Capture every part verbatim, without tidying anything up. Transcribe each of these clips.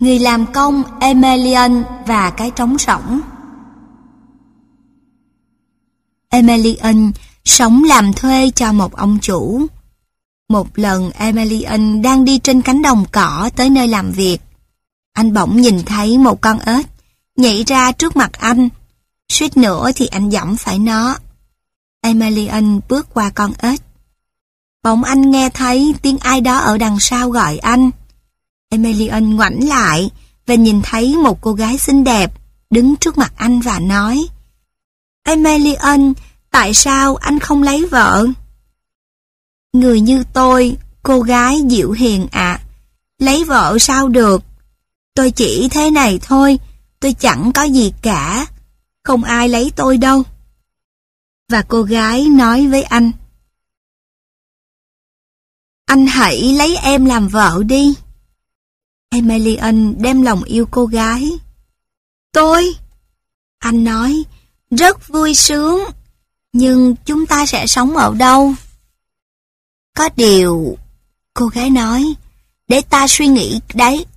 Người làm công Emelian và cái trống rỗng. Emelian sống làm thuê cho một ông chủ. Một lần Emelian đang đi trên cánh đồng cỏ tới nơi làm việc. Anh bỗng nhìn thấy một con ếch nhảy ra trước mặt anh. Suýt nữa thì anh giẫm phải nó. Emelian bước qua con ếch. Bỗng anh nghe thấy tiếng ai đó ở đằng sau gọi anh. Emelian ngoảnh lại và nhìn thấy một cô gái xinh đẹp đứng trước mặt anh và nói: Emelian, tại sao anh không lấy vợ? Người như tôi, cô gái dịu hiền ạ, lấy vợ sao được? Tôi chỉ thế này thôi, tôi chẳng có gì cả, không ai lấy tôi đâu. Và cô gái nói với anh: Anh hãy lấy em làm vợ đi. Emelian đem lòng yêu cô gái. Tôi, anh nói, rất vui sướng, nhưng chúng ta sẽ sống ở đâu? Có điều, cô gái nói, để ta suy nghĩ đấy.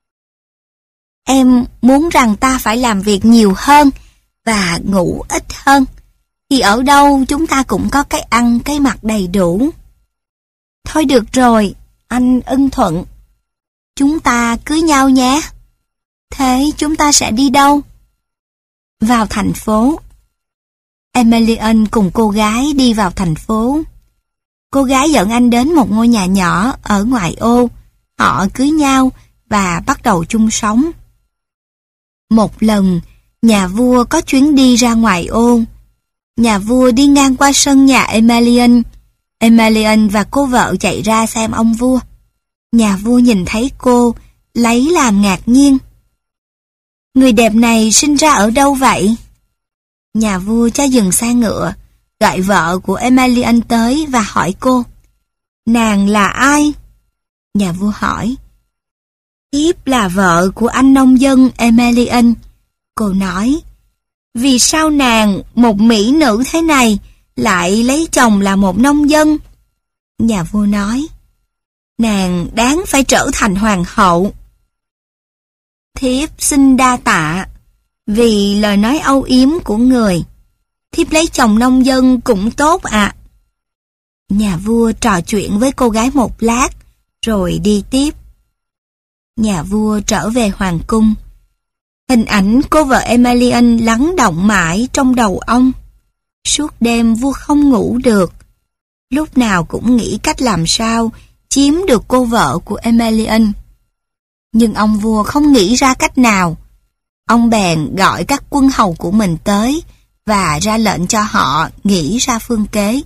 Em muốn rằng ta phải làm việc nhiều hơn và ngủ ít hơn, thì ở đâu chúng ta cũng có cái ăn cái mặc đầy đủ. Thôi được rồi, anh ưng thuận. Chúng ta cưới nhau nhé. Thế chúng ta sẽ đi đâu? Vào thành phố. Emelian cùng cô gái đi vào thành phố. Cô gái dẫn anh đến một ngôi nhà nhỏ ở ngoại ô. Họ cưới nhau và bắt đầu chung sống. Một lần, nhà vua có chuyến đi ra ngoại ô. Nhà vua đi ngang qua sân nhà Emelian. Emelian và cô vợ chạy ra xem ông vua. Nhà vua nhìn thấy cô, lấy làm ngạc nhiên. Người đẹp này sinh ra ở đâu vậy? Nhà vua cho dừng xe ngựa, gọi vợ của Emelian tới và hỏi cô: Nàng là ai? Nhà vua hỏi. Thiếp là vợ của anh nông dân Emelian. Cô nói: Vì sao nàng, một mỹ nữ thế này, lại lấy chồng là một nông dân? Nhà vua nói: Nàng đáng phải trở thành hoàng hậu. Thiếp xin đa tạ, vì lời nói âu yếm của người. Thiếp lấy chồng nông dân cũng tốt ạ. Nhà vua trò chuyện với cô gái một lát, rồi đi tiếp. Nhà vua trở về hoàng cung. Hình ảnh cô vợ Emelian lắng động mãi trong đầu ông. Suốt đêm vua không ngủ được. Lúc nào cũng nghĩ cách làm sao chiếm được cô vợ của Emelian. Nhưng ông vua không nghĩ ra cách nào. Ông bèn gọi các quân hầu của mình tới và ra lệnh cho họ nghĩ ra phương kế.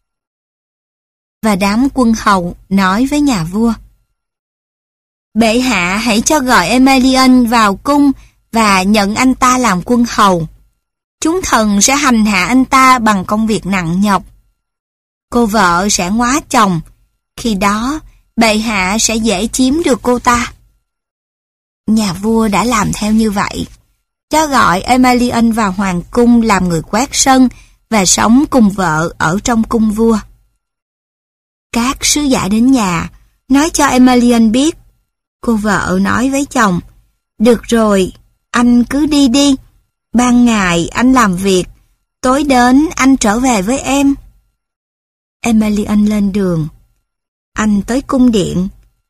Và đám quân hầu nói với nhà vua: Bệ hạ hãy cho gọi Emelian vào cung và nhận anh ta làm quân hầu. Chúng thần sẽ hành hạ anh ta bằng công việc nặng nhọc. Cô vợ sẽ ngóa chồng. Khi đó, bệ hạ sẽ dễ chiếm được cô ta. Nhà vua đã làm theo như vậy. Cho gọi Emelian vào hoàng cung làm người quét sân và sống cùng vợ ở trong cung vua. Các sứ giả đến nhà, nói cho Emelian biết. Cô vợ nói với chồng: Được rồi, anh cứ đi đi. Ban ngày anh làm việc, tối đến anh trở về với em. Emelian lên đường. Anh tới cung điện.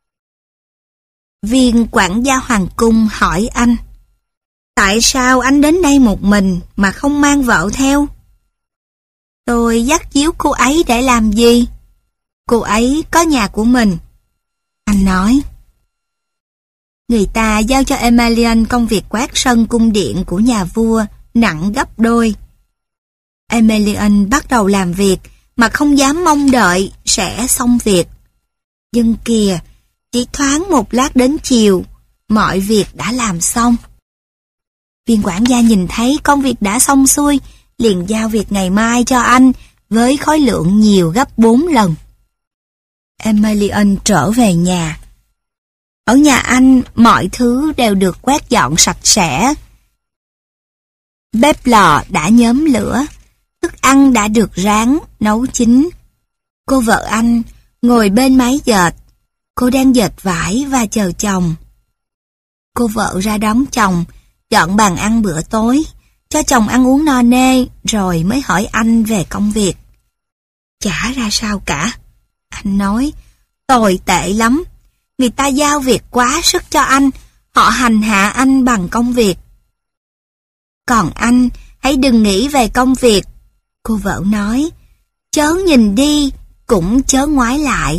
Viên quản gia hoàng cung hỏi anh: Tại sao anh đến đây một mình mà không mang vợ theo? Tôi dắt díu cô ấy để làm gì? Cô ấy có nhà của mình. Anh nói. Người ta giao cho Emelian công việc quét sân cung điện của nhà vua nặng gấp đôi. Emelian bắt đầu làm việc mà không dám mong đợi sẽ xong việc. Nhưng kìa, chỉ thoáng một lát đến chiều, mọi việc đã làm xong. Viên quản gia nhìn thấy công việc đã xong xuôi, liền giao việc ngày mai cho anh với khối lượng nhiều gấp bốn lần. Emelian trở về nhà. Ở nhà anh, mọi thứ đều được quét dọn sạch sẽ. Bếp lò đã nhóm lửa, thức ăn đã được rán, nấu chín. Cô vợ anh ngồi bên máy dệt. Cô đang dệt vải và chờ chồng. Cô vợ ra đón chồng, dọn bàn ăn bữa tối, cho chồng ăn uống no nê, rồi mới hỏi anh về công việc. Chả ra sao cả. Anh nói, tồi tệ lắm. Người ta giao việc quá sức cho anh, họ hành hạ anh bằng công việc. Còn anh, hãy đừng nghĩ về công việc. Cô vợ nói, chớ nhìn đi, cũng chớ ngoái lại.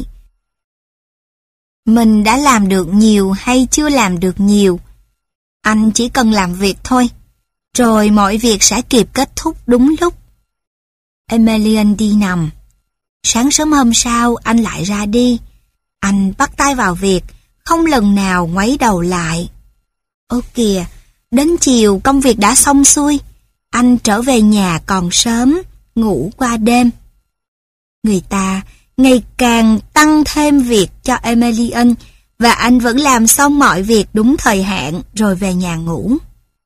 Mình đã làm được nhiều hay chưa làm được nhiều, anh chỉ cần làm việc thôi, rồi mọi việc sẽ kịp kết thúc đúng lúc. Emelian đi nằm. Sáng sớm hôm sau anh lại ra đi. Anh bắt tay vào việc, không lần nào ngoáy đầu lại. Ô kìa, đến chiều công việc đã xong xuôi. Anh trở về nhà còn sớm, ngủ qua đêm. Người ta ngày càng tăng thêm việc cho Emelian, và anh vẫn làm xong mọi việc đúng thời hạn rồi về nhà ngủ.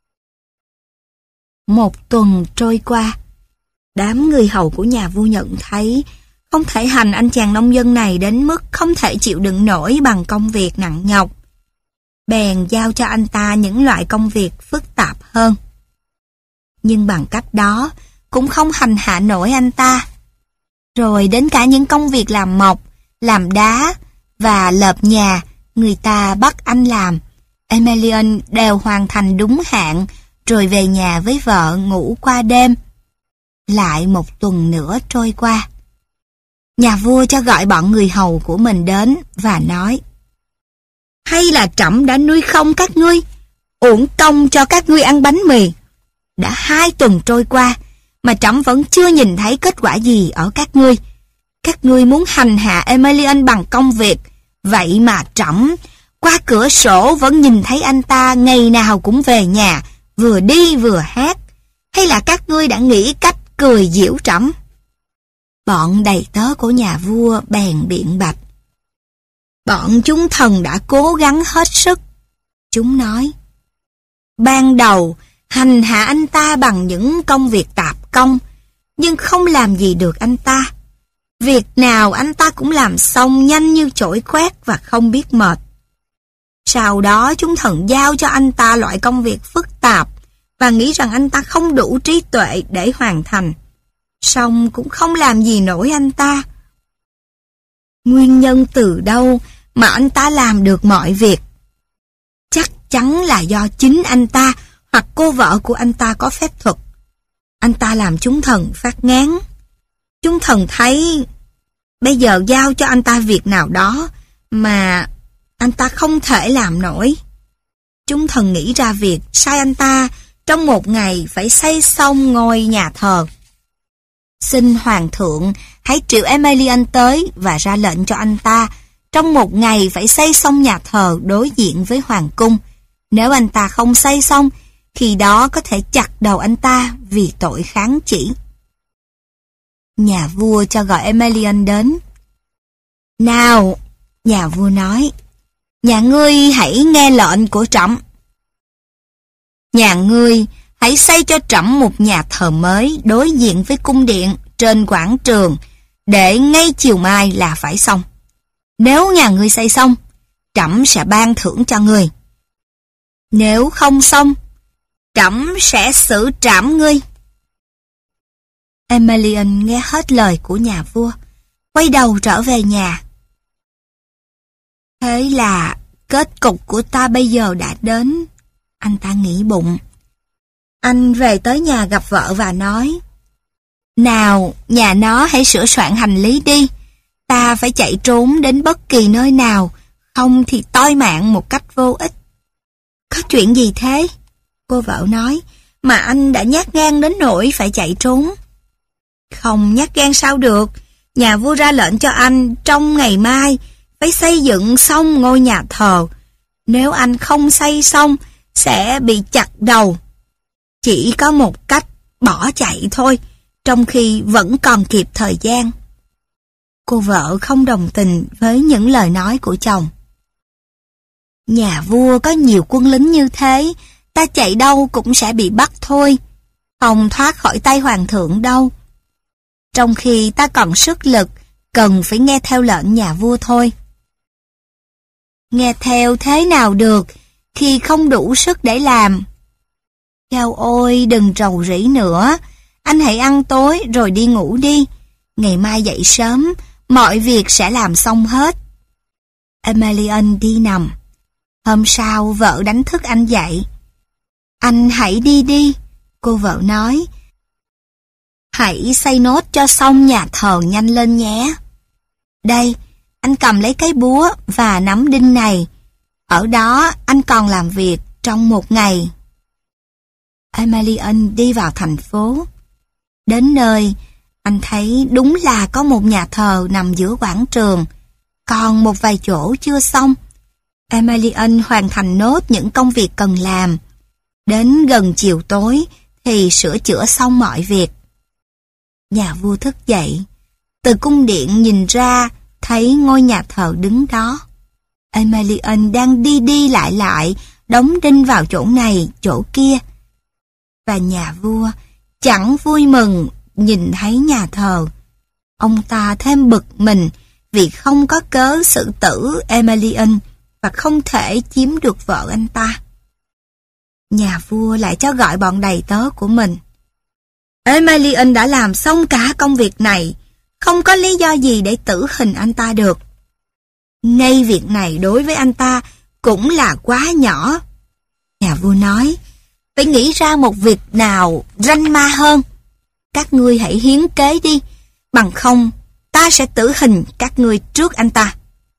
Một tuần trôi qua, đám người hầu của nhà vua nhận thấy không thể hành anh chàng nông dân này đến mức không thể chịu đựng nổi bằng công việc nặng nhọc. Bèn giao cho anh ta những loại công việc phức tạp hơn. Nhưng bằng cách đó cũng không hành hạ nổi anh ta. Rồi đến cả những công việc làm mộc, làm đá và lợp nhà, người ta bắt anh làm. Emelian đều hoàn thành đúng hạn, rồi về nhà với vợ ngủ qua đêm. Lại một tuần nữa trôi qua. Nhà vua cho gọi bọn người hầu của mình đến và nói, hay là trẫm đã nuôi không các ngươi, uổng công cho các ngươi ăn bánh mì. Đã hai tuần trôi qua mà trẫm vẫn chưa nhìn thấy kết quả gì ở các ngươi. Các ngươi muốn hành hạ Emelian bằng công việc, vậy mà trẫm qua cửa sổ vẫn nhìn thấy anh ta ngày nào cũng về nhà, vừa đi vừa hát. Hay là các ngươi đã nghĩ cách cười giễu trẫm? Bọn đầy tớ của nhà vua bèn biện bạch. Bọn chúng thần đã cố gắng hết sức. Chúng nói, ban đầu hành hạ anh ta bằng những công việc tạp công, nhưng không làm gì được anh ta. Việc nào anh ta cũng làm xong nhanh như chổi khoét và không biết mệt. Sau đó chúng thần giao cho anh ta loại công việc phức tạp và nghĩ rằng anh ta không đủ trí tuệ để hoàn thành. Song cũng không làm gì nổi anh ta. Nguyên nhân từ đâu mà anh ta làm được mọi việc? Chắc chắn là do chính anh ta hoặc cô vợ của anh ta có phép thuật. Anh ta làm chúng thần phát ngán. Chúng thần thấy bây giờ giao cho anh ta việc nào đó mà anh ta không thể làm nổi. Chúng thần nghĩ ra việc sai anh ta trong một ngày phải xây xong ngôi nhà thờ. Xin hoàng thượng hãy triệu Emelian tới và ra lệnh cho anh ta trong một ngày phải xây xong nhà thờ đối diện với hoàng cung. Nếu anh ta không xây xong, khi đó có thể chặt đầu anh ta vì tội kháng chỉ. Nhà vua cho gọi Emelian đến. Nào, nhà vua nói, nhà ngươi hãy nghe lệnh của trẫm. Nhà ngươi hãy xây cho trẫm một nhà thờ mới đối diện với cung điện trên quảng trường, để ngay chiều mai là phải xong. Nếu nhà ngươi xây xong, trẫm sẽ ban thưởng cho ngươi. Nếu không xong, trẫm sẽ xử trảm ngươi. Emelian nghe hết lời của nhà vua, quay đầu trở về nhà. Thế là kết cục của ta bây giờ đã đến, anh ta nghĩ bụng. Anh về tới nhà gặp vợ và nói, nào, nhà nó hãy sửa soạn hành lý đi. Ta phải chạy trốn đến bất kỳ nơi nào, không thì toi mạng một cách vô ích. Có chuyện gì thế? Cô vợ nói, mà anh đã nhát gan đến nỗi phải chạy trốn. Không nhát gan sao được, nhà vua ra lệnh cho anh trong ngày mai phải xây dựng xong ngôi nhà thờ. Nếu anh không xây xong, sẽ bị chặt đầu. Chỉ có một cách, bỏ chạy thôi, trong khi vẫn còn kịp thời gian. Cô vợ không đồng tình với những lời nói của chồng. Nhà vua có nhiều quân lính như thế, ta chạy đâu cũng sẽ bị bắt thôi, không thoát khỏi tay hoàng thượng đâu. Trong khi ta còn sức lực, cần phải nghe theo lệnh nhà vua thôi. Nghe theo thế nào được, khi không đủ sức để làm. Chao ôi, đừng rầu rĩ nữa. Anh hãy ăn tối rồi đi ngủ đi. Ngày mai dậy sớm, mọi việc sẽ làm xong hết. Emelian đi nằm. Hôm sau vợ đánh thức anh dậy. Anh hãy đi đi, cô vợ nói. Hãy xây nốt cho xong nhà thờ nhanh lên nhé. Đây, anh cầm lấy cái búa và nắm đinh này. Ở đó anh còn làm việc trong một ngày. Emelian đi vào thành phố. Đến nơi, anh thấy đúng là có một nhà thờ nằm giữa quảng trường, còn một vài chỗ chưa xong. Emelian hoàn thành nốt những công việc cần làm. Đến gần chiều tối thì sửa chữa xong mọi việc. Nhà vua thức dậy. Từ cung điện nhìn ra thấy ngôi nhà thờ đứng đó. Emelian đang đi đi lại lại, đóng đinh vào chỗ này, chỗ kia. Và nhà vua chẳng vui mừng nhìn thấy nhà thờ. Ông ta thêm bực mình vì không có cớ xử tử Emelian và không thể chiếm được vợ anh ta. Nhà vua lại cho gọi bọn đầy tớ của mình. Emelian đã làm xong cả công việc này, không có lý do gì để tử hình anh ta được. Ngay việc này đối với anh ta cũng là quá nhỏ. Nhà vua nói, phải nghĩ ra một việc nào ranh ma hơn. Các ngươi hãy hiến kế đi, bằng không ta sẽ tử hình các ngươi trước anh ta.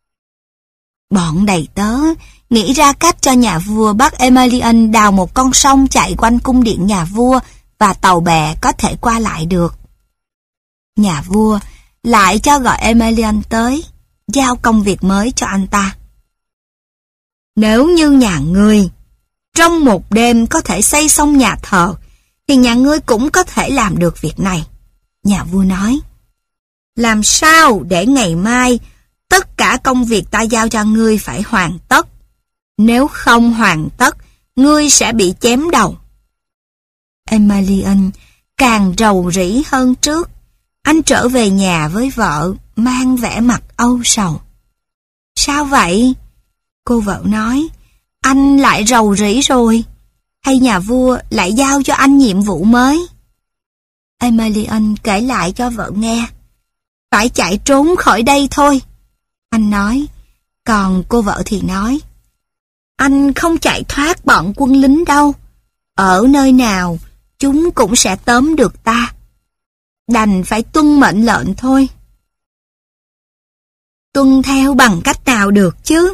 Bọn đầy tớ nghĩ ra cách cho nhà vua bắt Emelian đào một con sông chạy quanh cung điện nhà vua và tàu bè có thể qua lại được. Nhà vua lại cho gọi Emelian tới, giao công việc mới cho anh ta. Nếu như nhà ngươi trong một đêm có thể xây xong nhà thờ, thì nhà ngươi cũng có thể làm được việc này. Nhà vua nói, làm sao để ngày mai tất cả công việc ta giao cho ngươi phải hoàn tất. Nếu không hoàn tất, ngươi sẽ bị chém đầu. Emelian càng rầu rĩ hơn trước. Anh trở về nhà với vợ, mang vẻ mặt âu sầu. Sao vậy? Cô vợ nói, anh lại rầu rĩ rồi. Hay nhà vua lại giao cho anh nhiệm vụ mới? Emelian kể lại cho vợ nghe. Phải chạy trốn khỏi đây thôi. Anh nói, còn cô vợ thì nói, anh không chạy thoát bọn quân lính đâu. Ở nơi nào, chúng cũng sẽ tóm được ta. Đành phải tuân mệnh lệnh thôi. Tuân theo bằng cách nào được chứ?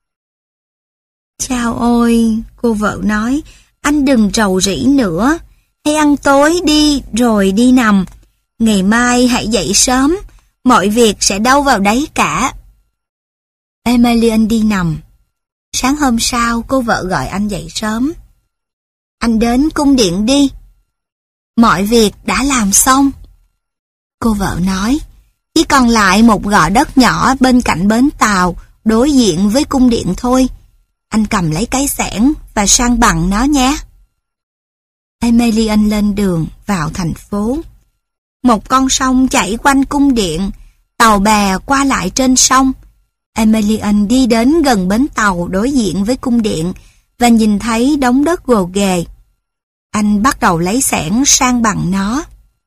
Chao ôi, cô vợ nói, anh đừng rầu rĩ nữa. Hãy ăn tối đi rồi đi nằm. Ngày mai hãy dậy sớm, mọi việc sẽ đâu vào đấy cả. Emelian đi nằm. Sáng hôm sau, cô vợ gọi anh dậy sớm. Anh đến cung điện đi. Mọi việc đã làm xong. Cô vợ nói, chỉ còn lại một gò đất nhỏ bên cạnh bến tàu, đối diện với cung điện thôi. Anh cầm lấy cái xẻng và san bằng nó nhé. Emelian lên đường vào thành phố. Một con sông chảy quanh cung điện, tàu bè qua lại trên sông. Emelian đi đến gần bến tàu đối diện với cung điện và nhìn thấy đống đất gồ ghề. Anh bắt đầu lấy xẻng san bằng nó.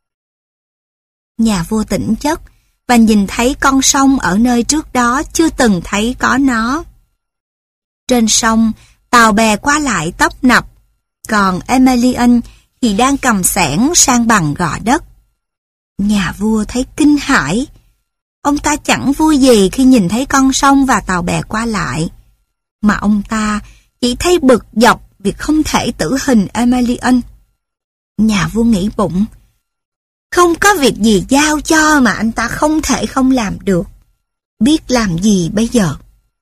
Nhà vua tỉnh giấc và nhìn thấy con sông ở nơi trước đó chưa từng thấy có nó. Trên sông, tàu bè qua lại tấp nập, còn Emelian thì đang cầm xẻng san bằng gò đất. Nhà vua thấy kinh hãi. Ông ta chẳng vui gì khi nhìn thấy con sông và tàu bè qua lại, mà ông ta chỉ thấy bực dọc vì không thể tử hình Emelian. Nhà vua nghĩ bụng, không có việc gì giao cho mà anh ta không thể không làm được. Biết làm gì bây giờ?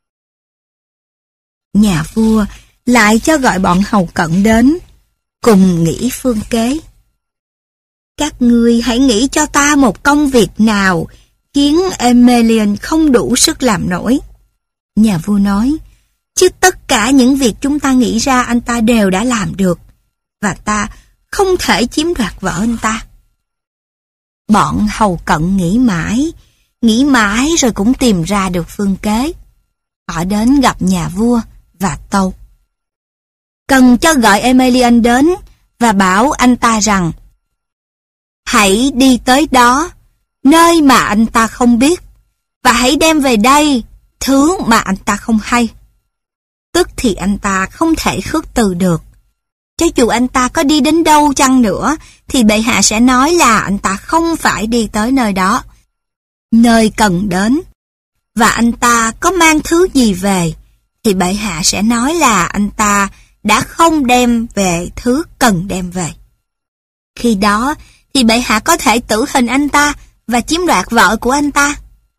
Nhà vua lại cho gọi bọn hầu cận đến, cùng nghĩ phương kế. Các ngươi hãy nghĩ cho ta một công việc nào khiến Emelian không đủ sức làm nổi. Nhà vua nói, chứ tất cả những việc chúng ta nghĩ ra anh ta đều đã làm được, và ta không thể chiếm đoạt vợ anh ta. Bọn hầu cận nghĩ mãi, nghĩ mãi rồi cũng tìm ra được phương kế. Họ đến gặp nhà vua và tâu. cần cho gọi Emelian đến và bảo anh ta rằng hãy đi tới đó, nơi mà anh ta không biết, và hãy đem về đây thứ mà anh ta không hay. Tức thì anh ta không thể khước từ được. Cho dù anh ta có đi đến đâu chăng nữa, thì bệ hạ sẽ nói là anh ta không phải đi tới nơi đó, nơi cần đến. Và anh ta có mang thứ gì về, thì bệ hạ sẽ nói là anh ta đã không đem về thứ cần đem về. Khi đó, thì bệ hạ có thể tử hình anh ta và chiếm đoạt vợ của anh ta.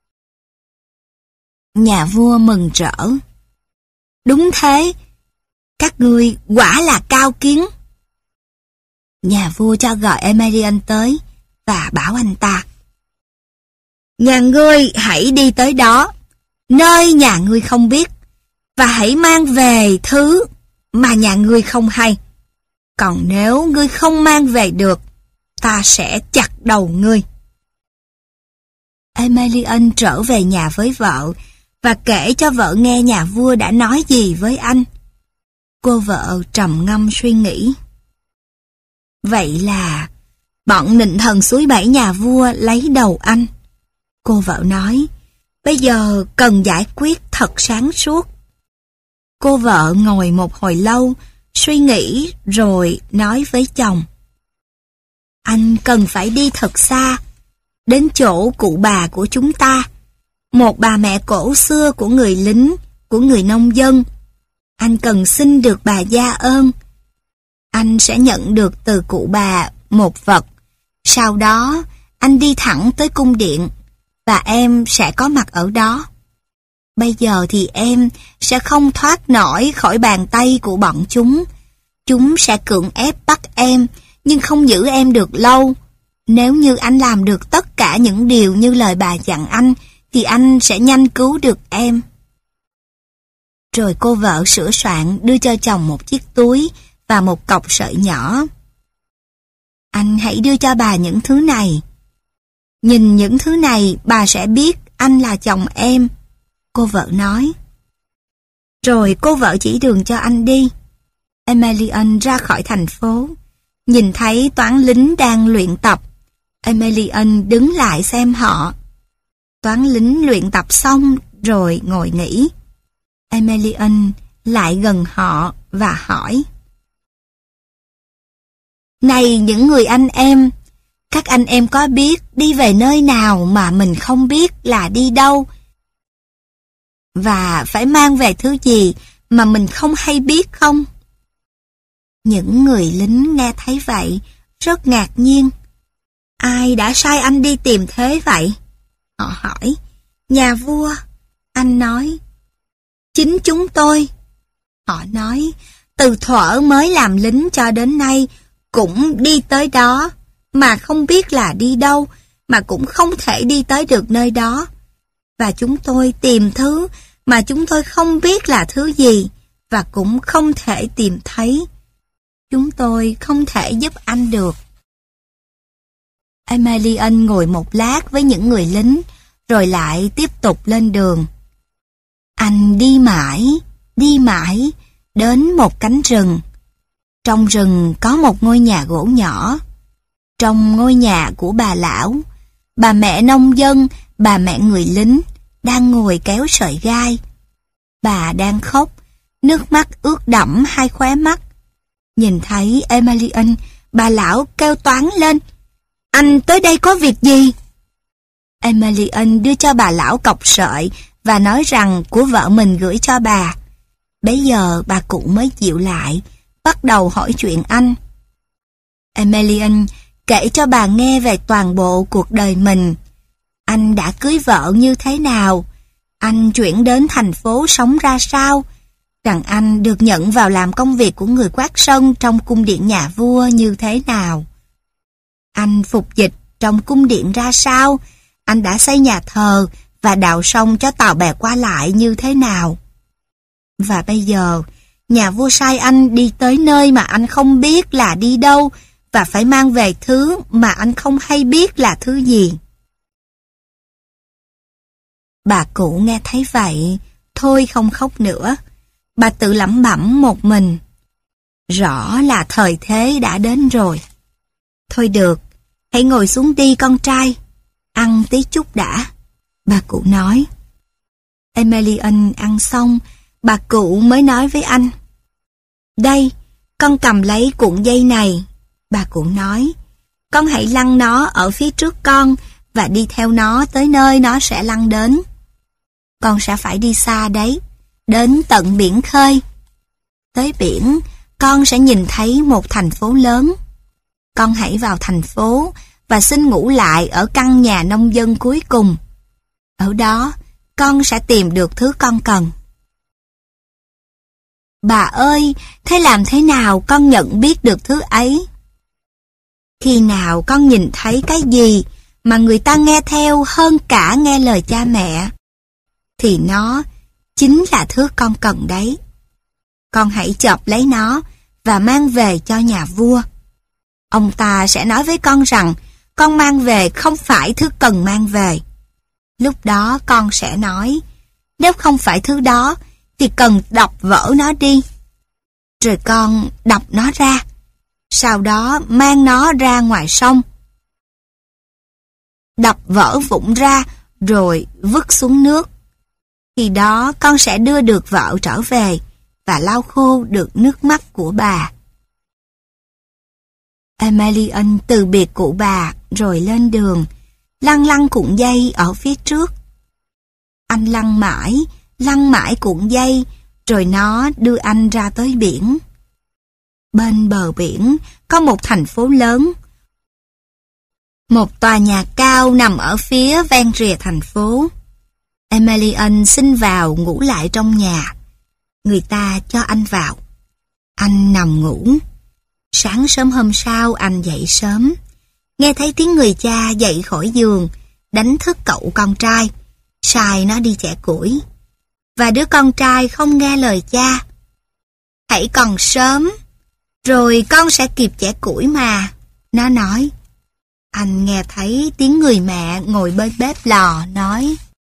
Nhà vua mừng rỡ. Đúng thế, các ngươi quả là cao kiến. Nhà vua cho gọi Emelian tới và bảo anh ta: nhà ngươi hãy đi tới đó, nơi nhà ngươi không biết, và hãy mang về thứ mà nhà ngươi không hay. Còn nếu ngươi không mang về được, ta sẽ chặt đầu ngươi. Emelian trở về nhà với vợ và kể cho vợ nghe nhà vua đã nói gì với anh. Cô vợ trầm ngâm suy nghĩ. Vậy là bọn nịnh thần suối bẫy nhà vua lấy đầu anh. Cô vợ nói, bây giờ cần giải quyết thật sáng suốt. Cô vợ ngồi một hồi lâu, suy nghĩ rồi nói với chồng. Anh cần phải đi thật xa, đến chỗ cụ bà của chúng ta, một bà mẹ cổ xưa của người lính, của người nông dân. Anh cần xin được bà gia ơn. Anh sẽ nhận được từ cụ bà một vật. Sau đó, anh đi thẳng tới cung điện, và em sẽ có mặt ở đó. Bây giờ thì em sẽ không thoát nổi khỏi bàn tay của bọn chúng. Chúng sẽ cưỡng ép bắt em, nhưng không giữ em được lâu. Nếu như anh làm được tất cả những điều như lời bà dặn anh, thì anh sẽ nhanh cứu được em. Rồi cô vợ sửa soạn đưa cho chồng một chiếc túi và một cọc sợi nhỏ. Anh hãy đưa cho bà những thứ này. Nhìn những thứ này bà sẽ biết anh là chồng em, cô vợ nói. Rồi cô vợ chỉ đường cho anh đi. Emelian ra khỏi thành phố. Nhìn thấy toán lính đang luyện tập, Emelian đứng lại xem họ. Toán lính luyện tập xong rồi ngồi nghỉ. Emelian lại gần họ và hỏi. Này những người anh em, các anh em có biết đi về nơi nào mà mình không biết là đi đâu? Và phải mang về thứ gì mà mình không hay biết không? Những người lính nghe thấy vậy rất ngạc nhiên. Ai đã sai anh đi tìm thế vậy? Họ hỏi. Nhà vua, anh nói. Chính chúng tôi. Họ nói, từ thuở mới làm lính cho đến nay, cũng đi tới đó, mà không biết là đi đâu, mà cũng không thể đi tới được nơi đó. Và chúng tôi tìm thứ mà chúng tôi không biết là thứ gì, và cũng không thể tìm thấy. Chúng tôi không thể giúp anh được. Emelian ngồi một lát với những người lính, rồi lại tiếp tục lên đường. Anh đi mãi, đi mãi, đến một cánh rừng. Trong rừng có một ngôi nhà gỗ nhỏ. Trong ngôi nhà của bà lão, bà mẹ nông dân, bà mẹ người lính, đang ngồi kéo sợi gai. Bà đang khóc, nước mắt ướt đẫm hai khóe mắt. Nhìn thấy Emelian, bà lão kêu toáng lên. Anh tới đây có việc gì? Emelian đưa cho bà lão cọc sợi và nói rằng của vợ mình gửi cho bà. Bấy giờ bà cụ mới chịu lại, bắt đầu hỏi chuyện anh. Emelian kể cho bà nghe về toàn bộ cuộc đời mình. Anh đã cưới vợ như thế nào? Anh chuyển đến thành phố sống ra sao? Rằng anh được nhận vào làm công việc của người quát sân trong cung điện nhà vua như thế nào? Anh phục dịch trong cung điện ra sao? Anh đã xây nhà thờ và đào sông cho tàu bè qua lại như thế nào? Và bây giờ, nhà vua sai anh đi tới nơi mà anh không biết là đi đâu và phải mang về thứ mà anh không hay biết là thứ gì. Bà cụ nghe thấy vậy, thôi không khóc nữa. Bà tự lẩm bẩm một mình. Rõ là thời thế đã đến rồi. Thôi được, hãy ngồi xuống đi con trai, ăn tí chút đã, bà cụ nói. Emelian ăn xong, bà cụ mới nói với anh. Đây, con cầm lấy cuộn dây này, bà cụ nói. Con hãy lăn nó ở phía trước con và đi theo nó tới nơi nó sẽ lăn đến. Con sẽ phải đi xa đấy, đến tận biển khơi. Tới biển, con sẽ nhìn thấy một thành phố lớn. Con hãy vào thành phố và xin ngủ lại ở căn nhà nông dân cuối cùng. Ở đó, con sẽ tìm được thứ con cần. Bà ơi, thế làm thế nào con nhận biết được thứ ấy? Khi nào con nhìn thấy cái gì mà người ta nghe theo hơn cả nghe lời cha mẹ, thì nó chính là thứ con cần đấy. Con hãy chộp lấy nó và mang về cho nhà vua. Ông ta sẽ nói với con rằng con mang về không phải thứ cần mang về. Lúc đó con sẽ nói, nếu không phải thứ đó thì cần đọc vỡ nó đi. Rồi con đọc nó ra, sau đó mang nó ra ngoài sông. Đập vỡ vụn ra rồi vứt xuống nước. Khi đó con sẽ đưa được vợ trở về và lau khô được nước mắt của bà. Emelian từ biệt cụ bà rồi lên đường, lăn lăn cuộn dây ở phía trước. Anh lăn mãi, lăn mãi cuộn dây, rồi nó đưa anh ra tới biển. Bên bờ biển có một thành phố lớn. Một tòa nhà cao nằm ở phía ven rìa thành phố. Emelian xin vào ngủ lại trong nhà. Người ta cho anh vào. Anh nằm ngủ. Sáng sớm hôm sau anh dậy sớm. Nghe thấy tiếng người cha dậy khỏi giường, đánh thức cậu con trai, sai nó đi chẻ củi. Và đứa con trai không nghe lời cha. Hãy còn sớm, rồi con sẽ kịp chẻ củi mà, nó nói. Anh nghe thấy tiếng người mẹ ngồi bên bếp lò nói.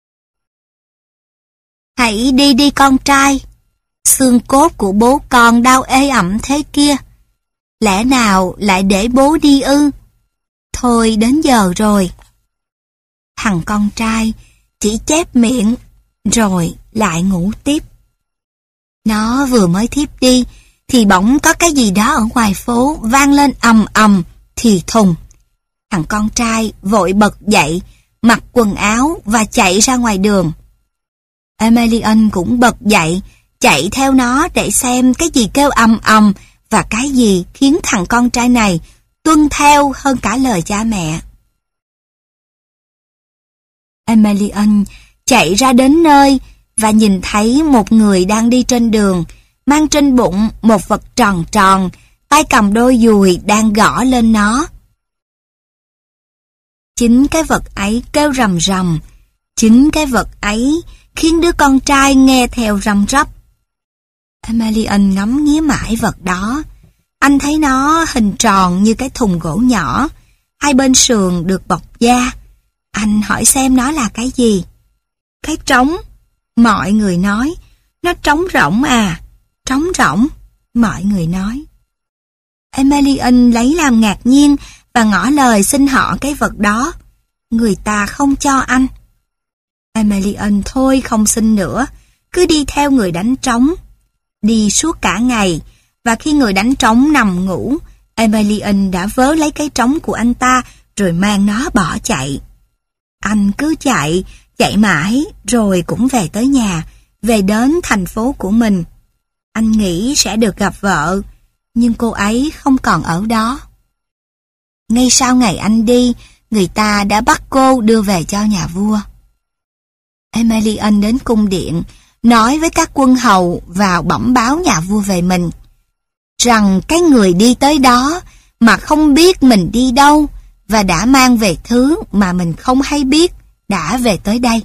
Hãy đi đi con trai, xương cốt của bố con đau ê ẩm thế kia. Lẽ nào lại để bố đi ư? Thôi đến giờ rồi. Thằng con trai chỉ chép miệng, rồi lại ngủ tiếp. Nó vừa mới thiếp đi, thì bỗng có cái gì đó ở ngoài phố vang lên ầm ầm, thì thùng. Thằng con trai vội bật dậy, mặc quần áo và chạy ra ngoài đường. Emelian cũng bật dậy, chạy theo nó để xem cái gì kêu ầm ầm và cái gì khiến thằng con trai này tuân theo hơn cả lời cha mẹ. Emelian chạy ra đến nơi và nhìn thấy một người đang đi trên đường, mang trên bụng một vật tròn tròn, tay cầm đôi dùi đang gõ lên nó. Chính cái vật ấy kêu rầm rầm, chính cái vật ấy khiến đứa con trai nghe theo răm rắp. Emelian ngắm nghía mãi vật đó. Anh thấy nó hình tròn như cái thùng gỗ nhỏ, hai bên sườn được bọc da. Anh hỏi xem nó là cái gì. Cái trống, mọi người nói. Nó trống rỗng à, trống rỗng, mọi người nói. Emelian lấy làm ngạc nhiên và ngỏ lời xin họ cái vật đó. Người ta không cho anh. Emelian thôi không xin nữa, cứ đi theo người đánh trống. Đi suốt cả ngày, và khi người đánh trống nằm ngủ, Emelian đã vớ lấy cái trống của anh ta rồi mang nó bỏ chạy. Anh cứ chạy, chạy mãi rồi cũng về tới nhà, về đến thành phố của mình. Anh nghĩ sẽ được gặp vợ, nhưng cô ấy không còn ở đó. Ngay sau ngày anh đi, người ta đã bắt cô đưa về cho nhà vua. Emelian đến cung điện, nói với các quân hầu vào bẩm báo nhà vua về mình, rằng cái người đi tới đó mà không biết mình đi đâu và đã mang về thứ mà mình không hay biết đã về tới đây.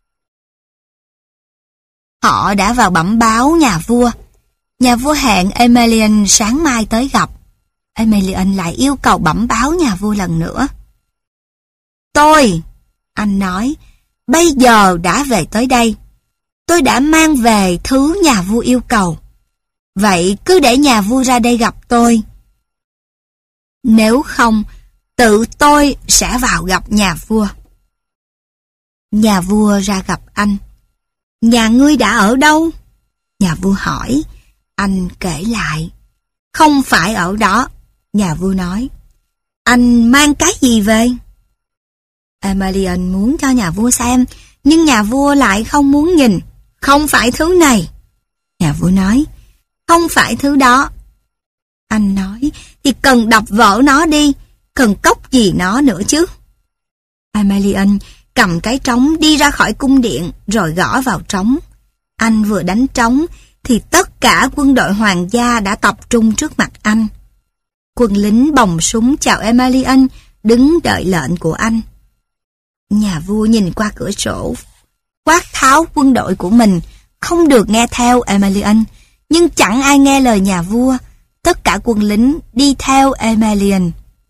Họ đã vào bẩm báo nhà vua. Nhà vua hẹn Emelian sáng mai tới gặp. Emelian lại yêu cầu bẩm báo nhà vua lần nữa. Tôi, anh nói, bây giờ đã về tới đây. Tôi đã mang về thứ nhà vua yêu cầu. Vậy cứ để nhà vua ra đây gặp tôi. Nếu không, tự tôi sẽ vào gặp nhà vua. Nhà vua ra gặp anh. Nhà ngươi đã ở đâu? Nhà vua hỏi. Anh kể lại. Không phải ở đó. Nhà vua nói. Anh mang cái gì về? Emelian muốn cho nhà vua xem, nhưng nhà vua lại không muốn nhìn. Không phải thứ này. Nhà vua nói. Không phải thứ đó. Anh nói. Thì cần đập vỡ nó đi. Cần cốc gì nó nữa chứ. Emelian cầm cái trống đi ra khỏi cung điện rồi gõ vào trống. Anh vừa đánh trống thì tất cả quân đội hoàng gia đã tập trung trước mặt anh. Quân lính bồng súng chào Emelian, đứng đợi lệnh của anh. Nhà vua nhìn qua cửa sổ, quát tháo quân đội của mình không được nghe theo Emelian, nhưng chẳng ai nghe lời nhà vua. Tất cả quân lính đi theo Emelian.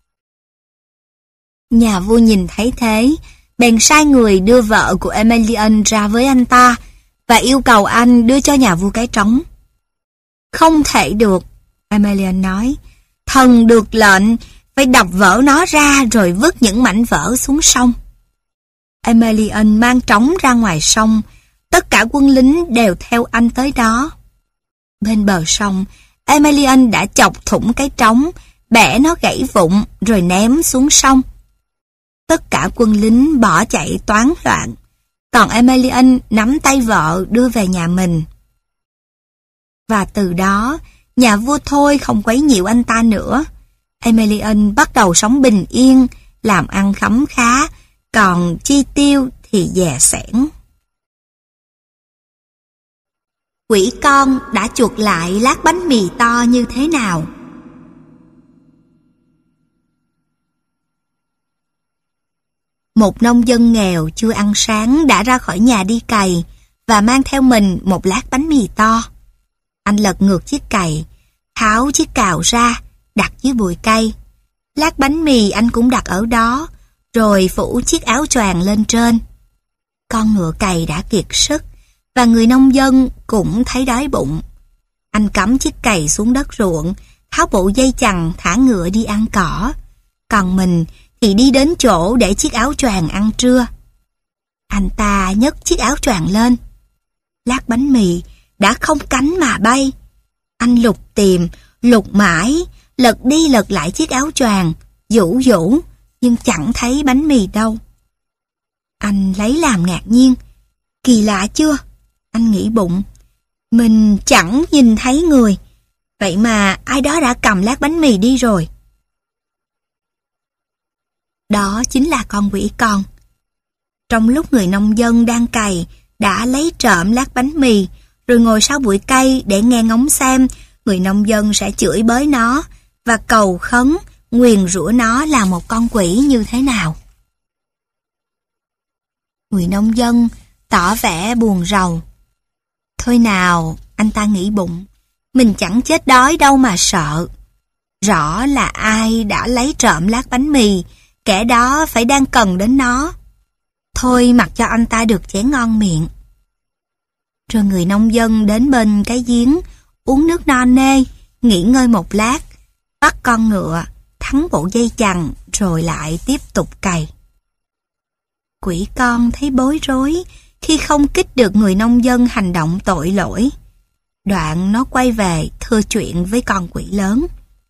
Nhà vua nhìn thấy thế, bèn sai người đưa vợ của Emelian ra với anh ta và yêu cầu anh đưa cho nhà vua cái trống. Không thể được, Emelian nói. Thần được lệnh phải đập vỡ nó ra rồi vứt những mảnh vỡ xuống sông. Emelian mang trống ra ngoài sông. Tất cả quân lính đều theo anh tới đó. Bên bờ sông, Emelian đã chọc thủng cái trống, bẻ nó gãy vụn rồi ném xuống sông. Tất cả quân lính bỏ chạy toán loạn, còn Emelian nắm tay vợ đưa về nhà mình. Và từ đó, nhà vua thôi không quấy nhiễu anh ta nữa. Emelian bắt đầu sống bình yên, làm ăn khấm khá, còn chi tiêu thì dè sẻn. Quỷ con đã chuộc lại lát bánh mì to như thế nào? Một nông dân nghèo chưa ăn sáng đã ra khỏi nhà đi cày và mang theo mình một lát bánh mì to. Anh lật ngược chiếc cày, tháo chiếc cào ra, đặt dưới bụi cây. Lát bánh mì anh cũng đặt ở đó, rồi phủ chiếc áo choàng lên trên. Con ngựa cày đã kiệt sức, và người nông dân cũng thấy đói bụng. Anh cắm chiếc cày xuống đất ruộng, tháo bộ dây chằng thả ngựa đi ăn cỏ. Còn mình thì đi đến chỗ để chiếc áo choàng ăn trưa. Anh ta nhấc chiếc áo choàng lên. Lát bánh mì đã không cánh mà bay. Anh lục tìm, lục mãi, lật đi lật lại chiếc áo choàng, vũ vũ, nhưng chẳng thấy bánh mì đâu. Anh lấy làm ngạc nhiên. Kỳ lạ chưa? Anh nghĩ bụng. Mình chẳng nhìn thấy người. Vậy mà ai đó đã cầm lát bánh mì đi rồi. Đó chính là con quỷ con. Trong lúc người nông dân đang cày, đã lấy trộm lát bánh mì, rồi ngồi sau bụi cây để nghe ngóng xem người nông dân sẽ chửi bới nó và cầu khấn, nguyền rủa nó là một con quỷ như thế nào. Người nông dân tỏ vẻ buồn rầu. Thôi nào, anh ta nghĩ bụng, mình chẳng chết đói đâu mà sợ. Rõ là ai đã lấy trộm lát bánh mì, kẻ đó phải đang cần đến nó. Thôi mặc cho anh ta được chén ngon miệng. Rồi người nông dân đến bên cái giếng, uống nước no nê, nghỉ ngơi một lát, bắt con ngựa, thắng bộ dây chằng, rồi lại tiếp tục cày. Quỷ con thấy bối rối khi không kích được người nông dân hành động tội lỗi. Đoạn nó quay về thưa chuyện với con quỷ lớn.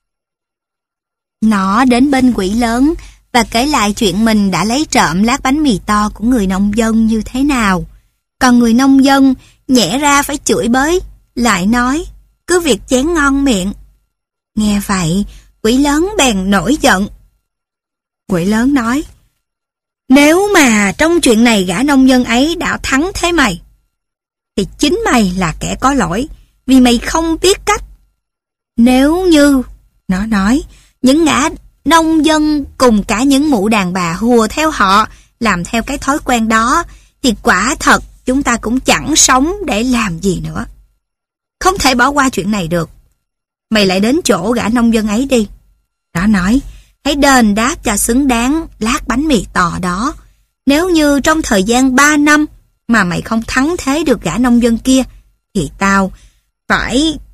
Nó đến bên quỷ lớn và kể lại chuyện mình đã lấy trộm lát bánh mì to của người nông dân như thế nào. Còn người nông dân nhẽ ra phải chửi bới, lại nói cứ việc chén ngon miệng. Nghe vậy, quỷ lớn bèn nổi giận. Quỷ lớn nói, nếu mà trong chuyện này gã nông dân ấy đã thắng thế mày, thì chính mày là kẻ có lỗi, vì mày không biết cách. Nếu như, nó nói, những gã nông dân cùng cả những mụ đàn bà hùa theo họ, làm theo cái thói quen đó, thì quả thật chúng ta cũng chẳng sống để làm gì nữa. Không thể bỏ qua chuyện này được. Mày lại đến chỗ gã nông dân ấy đi. Nó nói, hãy đền đáp cho xứng đáng lát bánh mì to đó. Nếu như trong thời gian ba năm mà mày không thắng thế được gã nông dân kia, thì tao phải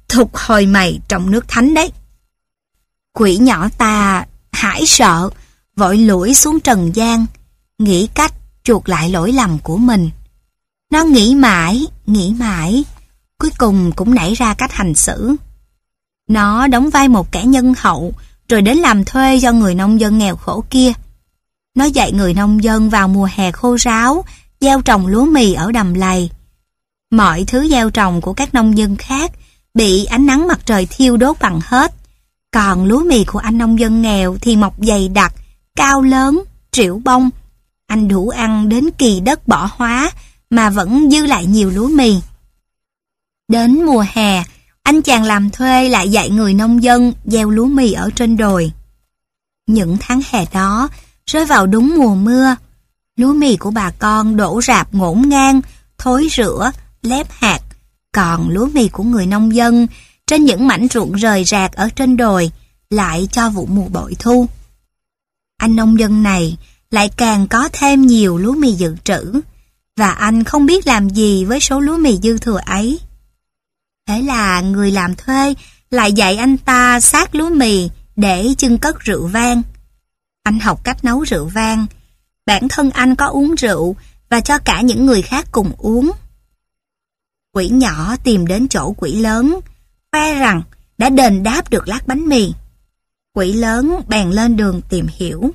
thục hồi mày trong nước thánh đấy. Quỷ nhỏ ta hãi sợ, vội lủi xuống trần gian, nghĩ cách chuộc lại lỗi lầm của mình. Nó nghĩ mãi, nghĩ mãi, cuối cùng cũng nảy ra cách hành xử. Nó đóng vai một kẻ nhân hậu, rồi đến làm thuê cho người nông dân nghèo khổ kia. Nó dạy người nông dân vào mùa hè khô ráo, gieo trồng lúa mì ở đầm lầy. Mọi thứ gieo trồng của các nông dân khác bị ánh nắng mặt trời thiêu đốt bằng hết. Còn lúa mì của anh nông dân nghèo thì mọc dày đặc, cao lớn, trĩu bông. Anh đủ ăn đến kỳ đất bỏ hóa mà vẫn dư lại nhiều lúa mì. Đến mùa hè, anh chàng làm thuê lại dạy người nông dân gieo lúa mì ở trên đồi. Những tháng hè đó rơi vào đúng mùa mưa. Lúa mì của bà con đổ rạp ngổn ngang, thối rữa, lép hạt. Còn lúa mì của người nông dân trên những mảnh ruộng rời rạc ở trên đồi lại cho vụ mùa bội thu. Anh nông dân này lại càng có thêm nhiều lúa mì dự trữ, và anh không biết làm gì với số lúa mì dư thừa ấy. Thế là người làm thuê lại dạy anh ta xát lúa mì để chưng cất rượu vang. Anh học cách nấu rượu vang. Bản thân anh có uống rượu và cho cả những người khác cùng uống. Quỷ nhỏ tìm đến chỗ quỷ lớn, khoe rằng đã đền đáp được lát bánh mì. Quỷ lớn bèn lên đường tìm hiểu.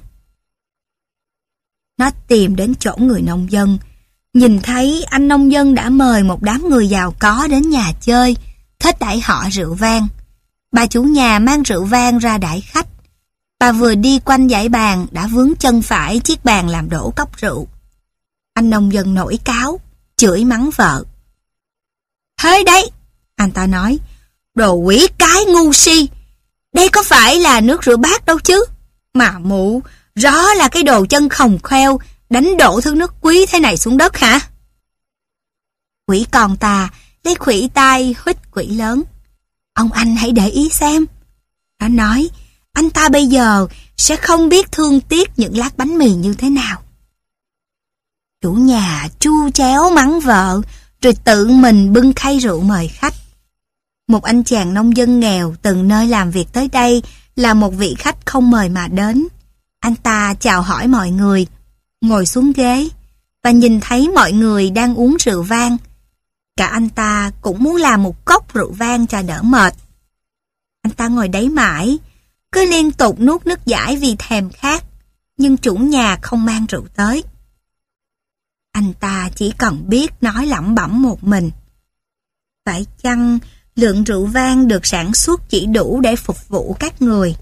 Nó tìm đến chỗ người nông dân, nhìn thấy anh nông dân đã mời một đám người giàu có đến nhà chơi, thích đãi họ rượu vang. Bà chủ nhà mang rượu vang ra đãi khách. Bà vừa đi quanh dãy bàn đã vướng chân phải chiếc bàn làm đổ cốc rượu. Anh nông dân nổi cáu, chửi mắng vợ. Thế đấy, anh ta nói, đồ quỷ cái ngu si, đây có phải là nước rửa bát đâu chứ. Mà mụ, rõ là cái đồ chân khòng khoeo, đánh đổ thứ nước quý thế này xuống đất hả? Quỷ con ta lấy khuỷu tay huýt quỷ lớn. Ông anh hãy để ý xem. Nó nói, anh ta bây giờ sẽ không biết thương tiếc những lát bánh mì như thế nào. Chủ nhà chu chéo mắng vợ, rồi tự mình bưng khay rượu mời khách. Một anh chàng nông dân nghèo từng nơi làm việc tới đây là một vị khách không mời mà đến. Anh ta chào hỏi mọi người, ngồi xuống ghế và nhìn thấy mọi người đang uống rượu vang. Cả anh ta cũng muốn làm một cốc rượu vang cho đỡ mệt. Anh ta ngồi đấy mãi, cứ liên tục nuốt nước dãi vì thèm khát, nhưng chủ nhà không mang rượu tới. Anh ta chỉ còn biết nói lẩm bẩm một mình. Phải chăng lượng rượu vang được sản xuất chỉ đủ để phục vụ các người?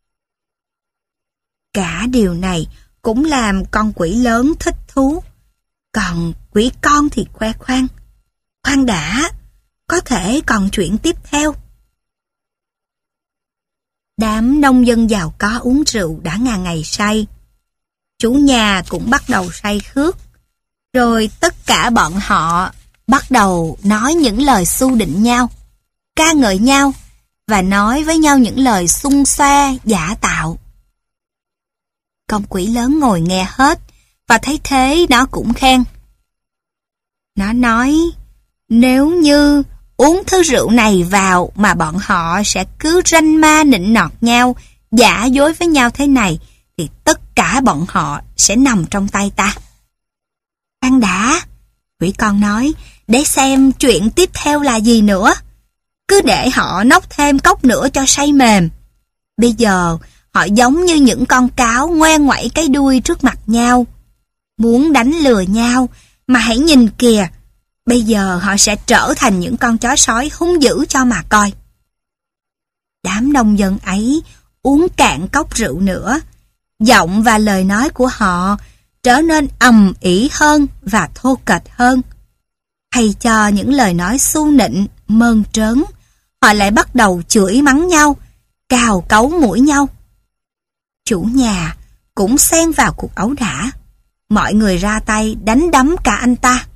Cả điều này cũng làm con quỷ lớn thích thú. Còn quỷ con thì khoe khoang. Khoan đã, có thể còn chuyện tiếp theo. Đám nông dân giàu có uống rượu đã ngà ngày say. Chủ nhà cũng bắt đầu say khước. Rồi tất cả bọn họ bắt đầu nói những lời xu định nhau, ca ngợi nhau và nói với nhau những lời xung xoe giả tạo. Con quỷ lớn ngồi nghe hết và thấy thế nó cũng khen. Nó nói, nếu như uống thứ rượu này vào mà bọn họ sẽ cứ ranh ma nịnh nọt nhau, giả dối với nhau thế này, thì tất cả bọn họ sẽ nằm trong tay ta. Khoan đã, quỷ con nói, để xem chuyện tiếp theo là gì nữa. Cứ để họ nốc thêm cốc nữa cho say mềm. Bây giờ họ giống như những con cáo ngoe ngoẩy cái đuôi trước mặt nhau, muốn đánh lừa nhau, mà hãy nhìn kìa, bây giờ họ sẽ trở thành những con chó sói hung dữ cho mà coi. Đám nông dân ấy uống cạn cốc rượu nữa, giọng và lời nói của họ trở nên ầm ĩ hơn và thô kệch hơn. Hay cho những lời nói xu nịnh, mơn trớn, họ lại bắt đầu chửi mắng nhau, cào cấu mũi nhau. Chủ nhà cũng xen vào cuộc ẩu đả. Mọi người ra tay đánh đấm cả anh ta.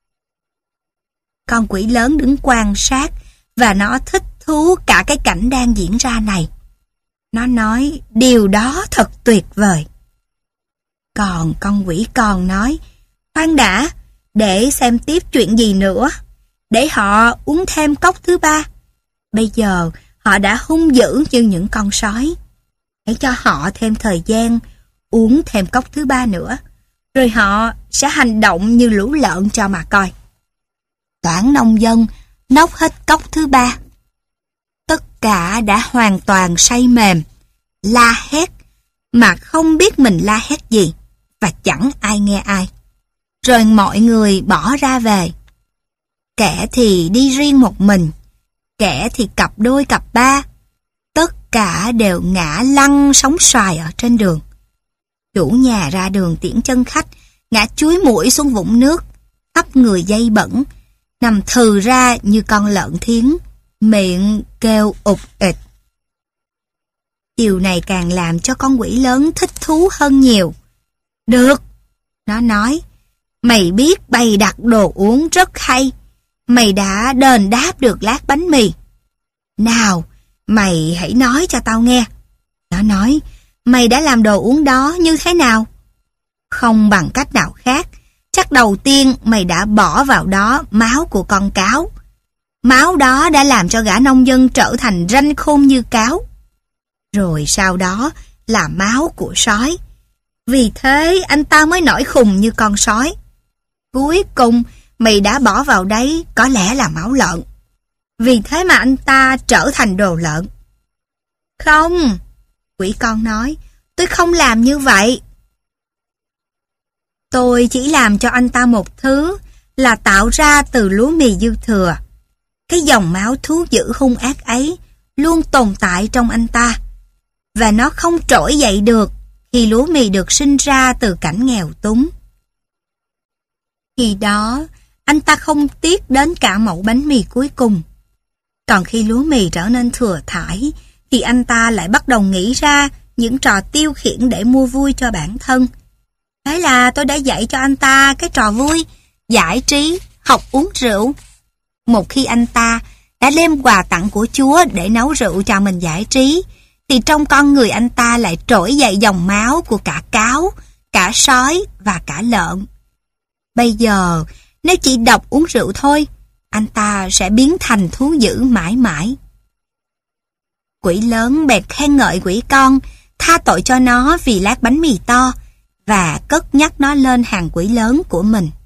Con quỷ lớn đứng quan sát và nó thích thú cả cái cảnh đang diễn ra này. Nó nói điều đó thật tuyệt vời. Còn con quỷ con nói, khoan đã, để xem tiếp chuyện gì nữa. Để họ uống thêm cốc thứ ba. Bây giờ họ đã hung dữ như những con sói. Hãy cho họ thêm thời gian, uống thêm cốc thứ ba nữa, rồi họ sẽ hành động như lũ lợn cho mà coi. Toán nông dân nốc hết cốc thứ ba. Tất cả đã hoàn toàn say mềm, la hét, mà không biết mình la hét gì, và chẳng ai nghe ai. Rồi mọi người bỏ ra về. Kẻ thì đi riêng một mình, kẻ thì cặp đôi cặp ba. Tất cả đều ngã lăn sóng xoài ở trên đường. Chủ nhà ra đường tiễn chân khách, ngã chúi mũi xuống vũng nước, khắp người dây bẩn, nằm thừ ra như con lợn thiến, miệng kêu ụt ịt. Điều này càng làm cho con quỷ lớn thích thú hơn nhiều. Được, nó nói, mày biết bày đặt đồ uống rất hay, mày đã đền đáp được lát bánh mì. Nào, mày hãy nói cho tao nghe. Nó nói, mày đã làm đồ uống đó như thế nào? Không bằng cách nào khác, chắc đầu tiên mày đã bỏ vào đó máu của con cáo. Máu đó đã làm cho gã nông dân trở thành ranh khôn như cáo. Rồi sau đó là máu của sói. Vì thế anh ta mới nổi khùng như con sói. Cuối cùng mày đã bỏ vào đấy có lẽ là máu lợn. Vì thế mà anh ta trở thành đồ lợn. Không, quỷ con nói, tôi không làm như vậy. Tôi chỉ làm cho anh ta một thứ là tạo ra từ lúa mì dư thừa. Cái dòng máu thú dữ hung ác ấy luôn tồn tại trong anh ta, và nó không trỗi dậy được khi lúa mì được sinh ra từ cảnh nghèo túng. Khi đó, anh ta không tiếc đến cả mẩu bánh mì cuối cùng. Còn khi lúa mì trở nên thừa thãi, thì anh ta lại bắt đầu nghĩ ra những trò tiêu khiển để mua vui cho bản thân. Thế là tôi đã dạy cho anh ta cái trò vui, giải trí, học uống rượu. Một khi anh ta đã đem quà tặng của Chúa để nấu rượu cho mình giải trí, thì trong con người anh ta lại trỗi dậy dòng máu của cả cáo, cả sói và cả lợn. Bây giờ, nếu chỉ độc uống rượu thôi, anh ta sẽ biến thành thú dữ mãi mãi. Quỷ lớn bèn khen ngợi quỷ con, tha tội cho nó vì lát bánh mì to, và cất nhắc nó lên hàng quỷ lớn của mình.